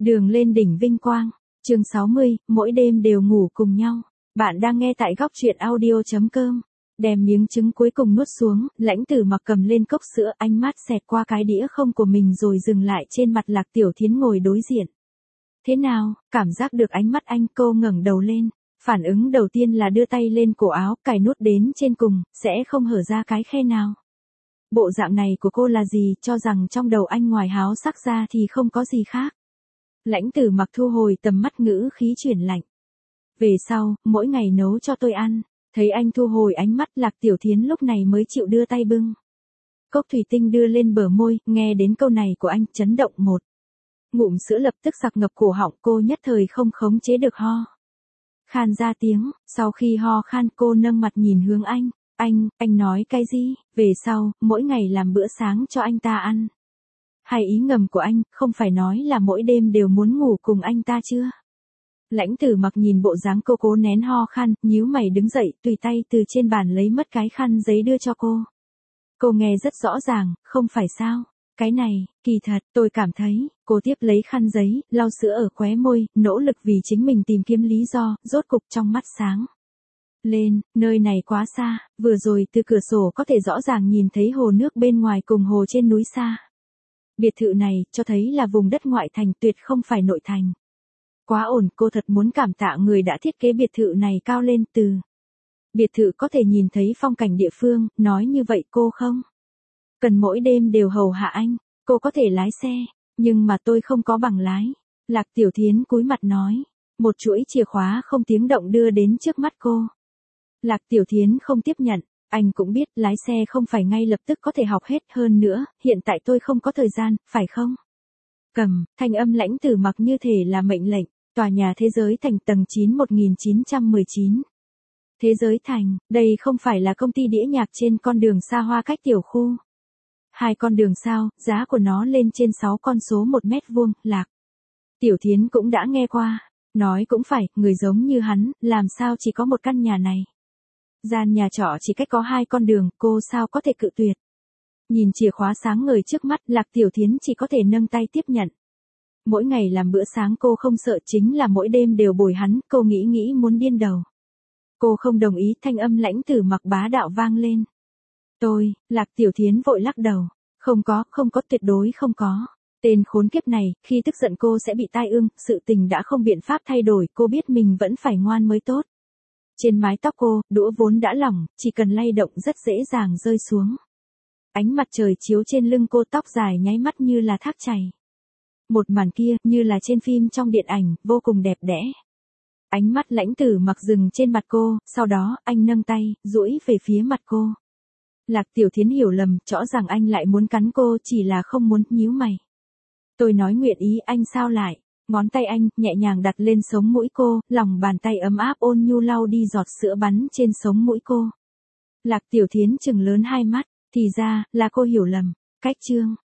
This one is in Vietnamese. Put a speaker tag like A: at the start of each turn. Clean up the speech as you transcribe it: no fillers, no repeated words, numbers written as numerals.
A: Đường lên đỉnh vinh quang, chương 60, mỗi đêm đều ngủ cùng nhau. Bạn đang nghe tại góc truyện audio.com. Đem miếng trứng cuối cùng nuốt xuống, Lãnh Tử Mặc cầm lên cốc sữa, ánh mắt xẹt qua cái đĩa không của mình rồi dừng lại trên mặt Lạc Tiểu Thiến ngồi đối diện. Thế nào, cảm giác được ánh mắt anh? Cô ngẩng đầu lên. Phản ứng đầu tiên là đưa tay lên cổ áo, cài nút đến trên cùng, sẽ không hở ra cái khe nào. Bộ dạng này của cô là gì, cho rằng trong đầu anh ngoài háo sắc ra thì không có gì khác. Lãnh Tử Mặc thu hồi tầm mắt, ngữ khí chuyển lạnh. Về sau, mỗi ngày nấu cho tôi ăn. Thấy anh thu hồi ánh mắt, Lạc Tiểu Thiến lúc này mới chịu đưa tay bưng cốc thủy tinh đưa lên bờ môi, nghe đến câu này của anh, chấn động một. Ngụm sữa lập tức sặc ngập cổ họng, cô nhất thời không khống chế được ho khan ra tiếng. Sau khi ho khan, cô nâng mặt nhìn hướng anh. Anh nói cái gì? Về sau, mỗi ngày làm bữa sáng cho anh ta ăn. Hay ý ngầm của anh, không phải nói là mỗi đêm đều muốn ngủ cùng anh ta chưa? Lãnh Tử Mặc nhìn bộ dáng cô cố nén ho khan, nhíu mày đứng dậy, tùy tay từ trên bàn lấy mất cái khăn giấy đưa cho cô. Cô nghe rất rõ ràng, không phải sao? Cái này, kỳ thật, tôi cảm thấy. Cô tiếp lấy khăn giấy, lau sữa ở khóe môi, nỗ lực vì chính mình tìm kiếm lý do, rốt cục trong mắt sáng lên. Nơi này quá xa, vừa rồi từ cửa sổ có thể rõ ràng nhìn thấy hồ nước bên ngoài cùng hồ trên núi xa. Biệt thự này, cho thấy là vùng đất ngoại thành, tuyệt không phải nội thành. Quá ổn, cô thật muốn cảm tạ người đã thiết kế biệt thự này cao lên. Từ biệt thự có thể nhìn thấy phong cảnh địa phương, nói như vậy cô không cần mỗi đêm đều hầu hạ anh. Cô có thể lái xe, nhưng mà tôi không có bằng lái. Lạc Tiểu Thiến cúi mặt nói. Một chuỗi chìa khóa không tiếng động đưa đến trước mắt cô. Lạc Tiểu Thiến không tiếp nhận. Anh cũng biết lái xe không phải ngay lập tức có thể học hết, hơn nữa, hiện tại tôi không có thời gian, phải không? Cầm, thanh âm Lãnh Tử Mặc như thể là mệnh lệnh. Tòa nhà Thế Giới Thành tầng 9 1919. Thế Giới Thành, đây không phải là công ty đĩa nhạc trên con đường xa hoa cách tiểu khu. 2 con đường sao, giá của nó lên trên 6 con số 1 mét vuông. Lạc Tiểu Thiến cũng đã nghe qua. Nói cũng phải, người giống như hắn, làm sao chỉ có một căn nhà này. Gian nhà trọ chỉ cách có 2 con đường, cô sao có thể cự tuyệt. Nhìn chìa khóa sáng ngời trước mắt, Lạc Tiểu Thiến chỉ có thể nâng tay tiếp nhận. Mỗi ngày làm bữa sáng cô không sợ, chính là mỗi đêm đều bồi hắn, cô nghĩ muốn điên đầu. Cô không đồng ý, thanh âm Lãnh Tử Mặc bá đạo vang lên. Lạc Tiểu Thiến vội lắc đầu. Không có, tuyệt đối không có. Tên khốn kiếp này, khi tức giận cô sẽ bị tai ương, sự tình đã không biện pháp thay đổi, cô biết mình vẫn phải ngoan mới tốt. Trên mái tóc cô, đũa vốn đã lỏng, chỉ cần lay động rất dễ dàng rơi xuống. Ánh mặt trời chiếu trên lưng cô, tóc dài nháy mắt như là thác chảy. Một màn kia, như là trên phim trong điện ảnh, vô cùng đẹp đẽ. Ánh mắt Lãnh Tử Mặc dừng trên mặt cô, sau đó, anh nâng tay, duỗi về phía mặt cô. Lạc Tiểu Thiến hiểu lầm, rõ ràng anh lại muốn cắn cô, chỉ là không muốn, nhíu mày. Tôi nói nguyện ý, anh sao lại? Ngón tay anh, nhẹ nhàng đặt lên sống mũi cô, lòng bàn tay ấm áp ôn nhu lau đi giọt sữa bắn trên sống mũi cô. Lạc Tiểu Thiến trừng lớn hai mắt, thì ra, là cô hiểu lầm. Cách chương